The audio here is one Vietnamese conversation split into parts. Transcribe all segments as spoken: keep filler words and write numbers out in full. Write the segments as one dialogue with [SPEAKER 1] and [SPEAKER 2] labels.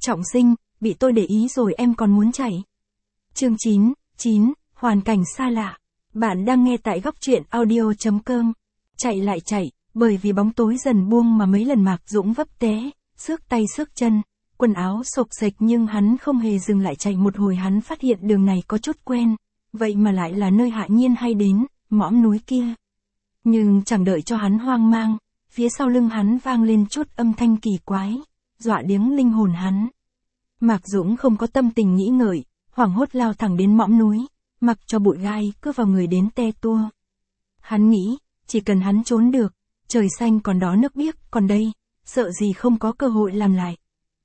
[SPEAKER 1] Trọng sinh, bị tôi để ý rồi em còn muốn chạy. Chương chín, chín, hoàn cảnh xa lạ. Bạn đang nghe tại góc truyện audio chấm com. Chạy lại chạy, bởi vì bóng tối dần buông mà mấy lần Mạc Dũng vấp té, xước tay xước chân, quần áo xộc xệch nhưng hắn không hề dừng lại chạy một hồi. Hắn phát hiện đường này có chút quen, vậy mà lại là nơi Hạ Nhiên hay đến, mõm núi kia. Nhưng chẳng đợi cho hắn hoang mang, phía sau lưng hắn vang lên chút âm thanh kỳ quái, dọa điếng linh hồn hắn. Mạc Dũng không có tâm tình nghĩ ngợi, hoảng hốt lao thẳng đến mõm núi, mặc cho bụi gai cứ vào người đến te tua. Hắn nghĩ, chỉ cần hắn trốn được, trời xanh còn đó nước biếc còn đây, sợ gì không có cơ hội làm lại.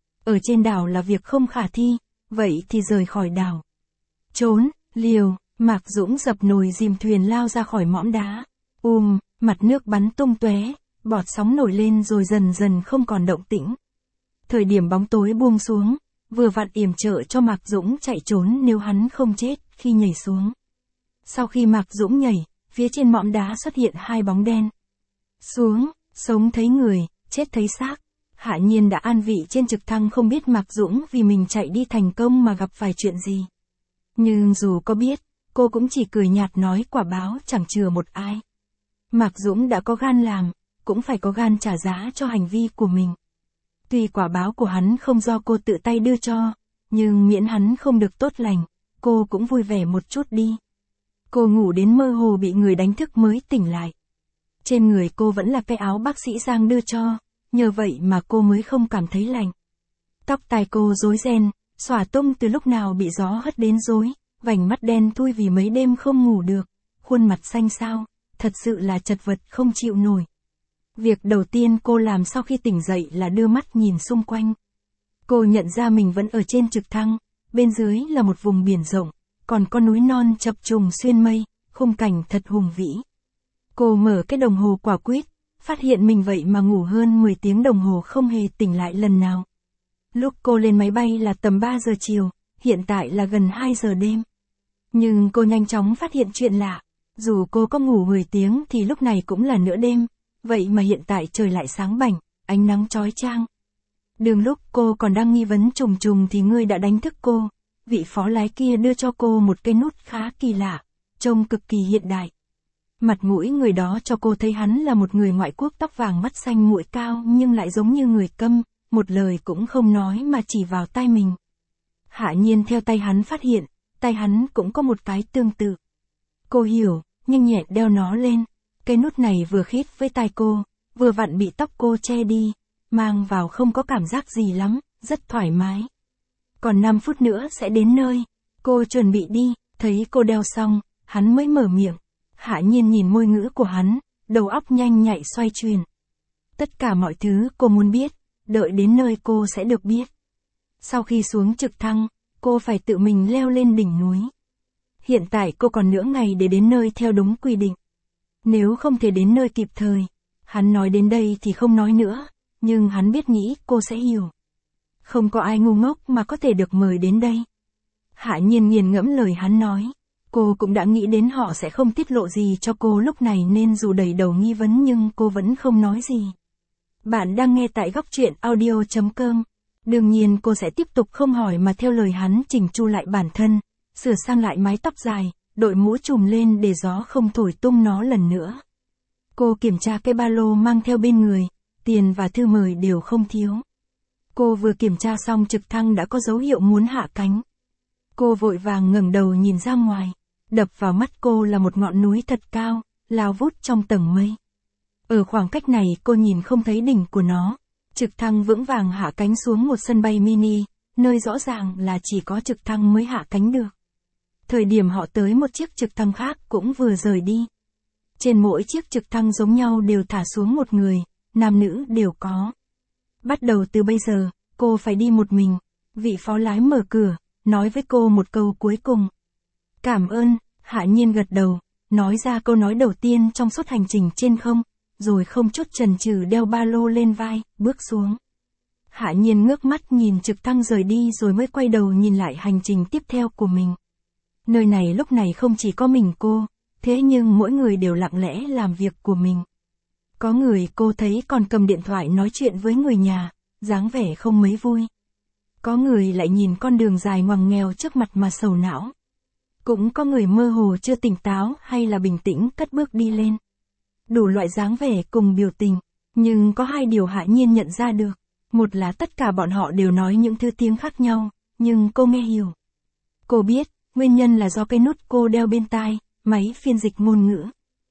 [SPEAKER 1] Ở trên đảo là việc không khả thi, vậy thì rời khỏi đảo. Trốn, liều, Mạc Dũng dập nồi dìm thuyền lao ra khỏi mõm đá. Um, mặt nước bắn tung tóe, bọt sóng nổi lên rồi dần dần không còn động tĩnh. Thời điểm bóng tối buông xuống, vừa vặn yểm trợ cho Mạc Dũng chạy trốn nếu hắn không chết khi nhảy xuống. Sau khi Mạc Dũng nhảy, phía trên mõm đá xuất hiện hai bóng đen. Xuống, sống thấy người, chết thấy xác. Hạ Nhiên đã an vị trên trực thăng không biết Mạc Dũng vì mình chạy đi thành công mà gặp phải chuyện gì. Nhưng dù có biết, cô cũng chỉ cười nhạt nói quả báo chẳng chừa một ai. Mạc Dũng đã có gan làm, cũng phải có gan trả giá cho hành vi của mình. Tuy quả báo của hắn không do cô tự tay đưa cho, nhưng miễn hắn không được tốt lành, cô cũng vui vẻ một chút đi. Cô ngủ đến mơ hồ bị người đánh thức mới tỉnh lại. Trên người cô vẫn là cái áo bác sĩ Giang đưa cho, nhờ vậy mà cô mới không cảm thấy lạnh. Tóc tai cô rối ren, xõa tung từ lúc nào bị gió hất đến rối, vành mắt đen thui vì mấy đêm không ngủ được, khuôn mặt xanh xao, thật sự là chật vật không chịu nổi. Việc đầu tiên cô làm sau khi tỉnh dậy là đưa mắt nhìn xung quanh. Cô nhận ra mình vẫn ở trên trực thăng, bên dưới là một vùng biển rộng, còn có núi non chập trùng xuyên mây, khung cảnh thật hùng vĩ. Cô mở cái đồng hồ quả quýt, phát hiện mình vậy mà ngủ hơn mười tiếng đồng hồ không hề tỉnh lại lần nào. Lúc cô lên máy bay là tầm ba giờ chiều, hiện tại là gần hai giờ đêm. Nhưng cô nhanh chóng phát hiện chuyện lạ, dù cô có ngủ mười tiếng thì lúc này cũng là nửa đêm, vậy mà hiện tại trời lại sáng bảnh, ánh nắng chói chang. Đường lúc cô còn đang nghi vấn trùng trùng thì ngươi đã đánh thức cô, vị phó lái kia đưa cho cô một cái nút khá kỳ lạ, trông cực kỳ hiện đại. Mặt mũi người đó cho cô thấy hắn là một người ngoại quốc tóc vàng mắt xanh mũi cao nhưng lại giống như người câm, một lời cũng không nói mà chỉ vào tai mình. Hạ Nhiên theo tay hắn phát hiện, tay hắn cũng có một cái tương tự. Cô hiểu, nhanh nhẹn đeo nó lên, cái nút này vừa khít với tai cô, vừa vặn bị tóc cô che đi, mang vào không có cảm giác gì lắm, rất thoải mái. Còn năm phút nữa sẽ đến nơi, cô chuẩn bị đi, thấy cô đeo xong, hắn mới mở miệng. Hạ Nhiên nhìn môi ngữ của hắn, đầu óc nhanh nhạy xoay chuyển. Tất cả mọi thứ cô muốn biết, đợi đến nơi cô sẽ được biết. Sau khi xuống trực thăng, cô phải tự mình leo lên đỉnh núi. Hiện tại cô còn nửa ngày để đến nơi theo đúng quy định. Nếu không thể đến nơi kịp thời, hắn nói đến đây thì không nói nữa, nhưng hắn biết nghĩ cô sẽ hiểu. Không có ai ngu ngốc mà có thể được mời đến đây. Hạ Nhiên nghiền ngẫm lời hắn nói. Cô cũng đã nghĩ đến họ sẽ không tiết lộ gì cho cô lúc này nên dù đầy đầu nghi vấn nhưng cô vẫn không nói gì. Bạn đang nghe tại góc truyện audio chấm com. Đương nhiên cô sẽ tiếp tục không hỏi mà theo lời hắn chỉnh chu lại bản thân, sửa sang lại mái tóc dài, đội mũ trùm lên để gió không thổi tung nó lần nữa. Cô kiểm tra cái ba lô mang theo bên người, tiền và thư mời đều không thiếu. Cô vừa kiểm tra xong trực thăng đã có dấu hiệu muốn hạ cánh. Cô vội vàng ngẩng đầu nhìn ra ngoài, đập vào mắt cô là một ngọn núi thật cao, lao vút trong tầng mây. Ở khoảng cách này cô nhìn không thấy đỉnh của nó, trực thăng vững vàng hạ cánh xuống một sân bay mini, nơi rõ ràng là chỉ có trực thăng mới hạ cánh được. Thời điểm họ tới một chiếc trực thăng khác cũng vừa rời đi. Trên mỗi chiếc trực thăng giống nhau đều thả xuống một người, nam nữ đều có. Bắt đầu từ bây giờ, cô phải đi một mình, vị phó lái mở cửa, nói với cô một câu cuối cùng. Cảm ơn, Hạ Nhiên gật đầu, nói ra câu nói đầu tiên trong suốt hành trình trên không, rồi không chút chần chừ đeo ba lô lên vai, bước xuống. Hạ Nhiên ngước mắt nhìn trực thăng rời đi rồi mới quay đầu nhìn lại hành trình tiếp theo của mình. Nơi này lúc này không chỉ có mình cô, thế nhưng mỗi người đều lặng lẽ làm việc của mình. Có người cô thấy còn cầm điện thoại nói chuyện với người nhà, dáng vẻ không mấy vui. Có người lại nhìn con đường dài ngoằn nghèo trước mặt mà sầu não. Cũng có người mơ hồ chưa tỉnh táo hay là bình tĩnh cất bước đi lên. Đủ loại dáng vẻ cùng biểu tình, nhưng có hai điều Hạ Nhiên nhận ra được. Một là tất cả bọn họ đều nói những thứ tiếng khác nhau, nhưng cô nghe hiểu. Cô biết, nguyên nhân là do cái nút cô đeo bên tai, máy phiên dịch ngôn ngữ.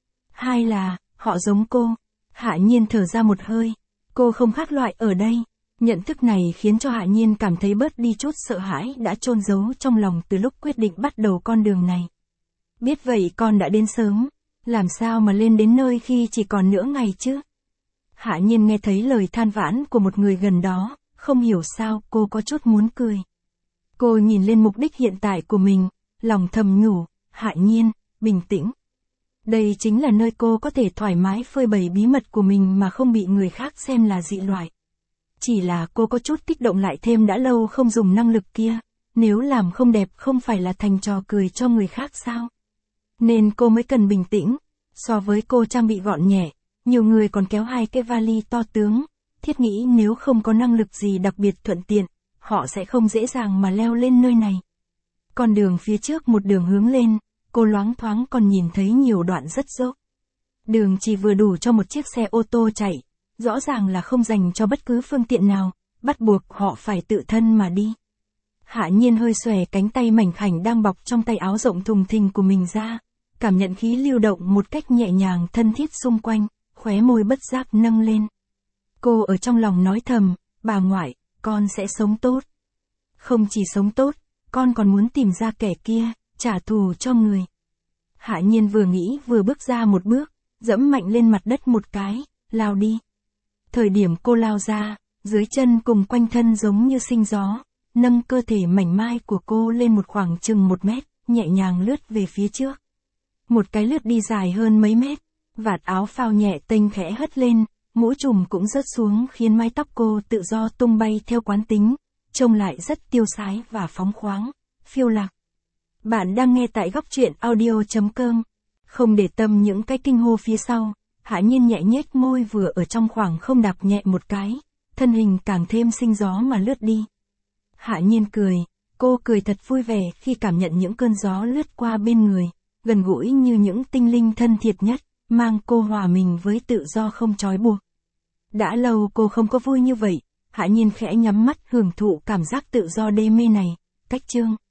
[SPEAKER 1] Hai là, họ giống cô. Hạ Nhiên thở ra một hơi. Cô không khác loại ở đây. Nhận thức này khiến cho Hạ Nhiên cảm thấy bớt đi chút sợ hãi đã chôn giấu trong lòng từ lúc quyết định bắt đầu con đường này. Biết vậy con đã đến sớm, làm sao mà lên đến nơi khi chỉ còn nửa ngày chứ? Hạ Nhiên nghe thấy lời than vãn của một người gần đó, không hiểu sao cô có chút muốn cười. Cô nhìn lên mục đích hiện tại của mình, lòng thầm nhủ, Hạ Nhiên, bình tĩnh. Đây chính là nơi cô có thể thoải mái phơi bày bí mật của mình mà không bị người khác xem là dị loại. Chỉ là cô có chút kích động lại thêm đã lâu không dùng năng lực kia, nếu làm không đẹp không phải là thành trò cười cho người khác sao? Nên cô mới cần bình tĩnh. So với cô trang bị gọn nhẹ, nhiều người còn kéo hai cái vali to tướng, thiết nghĩ nếu không có năng lực gì đặc biệt thuận tiện, họ sẽ không dễ dàng mà leo lên nơi này. Con đường phía trước một đường hướng lên, cô loáng thoáng còn nhìn thấy nhiều đoạn rất dốc. Đường chỉ vừa đủ cho một chiếc xe ô tô chạy, rõ ràng là không dành cho bất cứ phương tiện nào, bắt buộc họ phải tự thân mà đi. Hạ Nhiên hơi xòe cánh tay mảnh khảnh đang bọc trong tay áo rộng thùng thình của mình ra, cảm nhận khí lưu động một cách nhẹ nhàng thân thiết xung quanh, khóe môi bất giác nâng lên. Cô ở trong lòng nói thầm, bà ngoại, con sẽ sống tốt. Không chỉ sống tốt, con còn muốn tìm ra kẻ kia, trả thù cho người. Hạ Nhiên vừa nghĩ vừa bước ra một bước, dẫm mạnh lên mặt đất một cái, lao đi. Thời điểm cô lao ra, dưới chân cùng quanh thân giống như sinh gió, nâng cơ thể mảnh mai của cô lên một khoảng chừng một mét, nhẹ nhàng lướt về phía trước. Một cái lướt đi dài hơn mấy mét, vạt áo phao nhẹ tênh khẽ hất lên, mũ trùm cũng rớt xuống khiến mái tóc cô tự do tung bay theo quán tính, trông lại rất tiêu sái và phóng khoáng, phiêu lạc. Bạn đang nghe tại góc truyện audio chấm com. Không để tâm những cái kinh hô phía sau, Hạ Nhiên nhẹ nhếch môi vừa ở trong khoảng không đạp nhẹ một cái, thân hình càng thêm sinh gió mà lướt đi. Hạ Nhiên cười, cô cười thật vui vẻ khi cảm nhận những cơn gió lướt qua bên người, gần gũi như những tinh linh thân thiệt nhất, mang cô hòa mình với tự do không trói buộc. Đã lâu cô không có vui như vậy, Hạ Nhiên khẽ nhắm mắt hưởng thụ cảm giác tự do đê mê này, cách chương.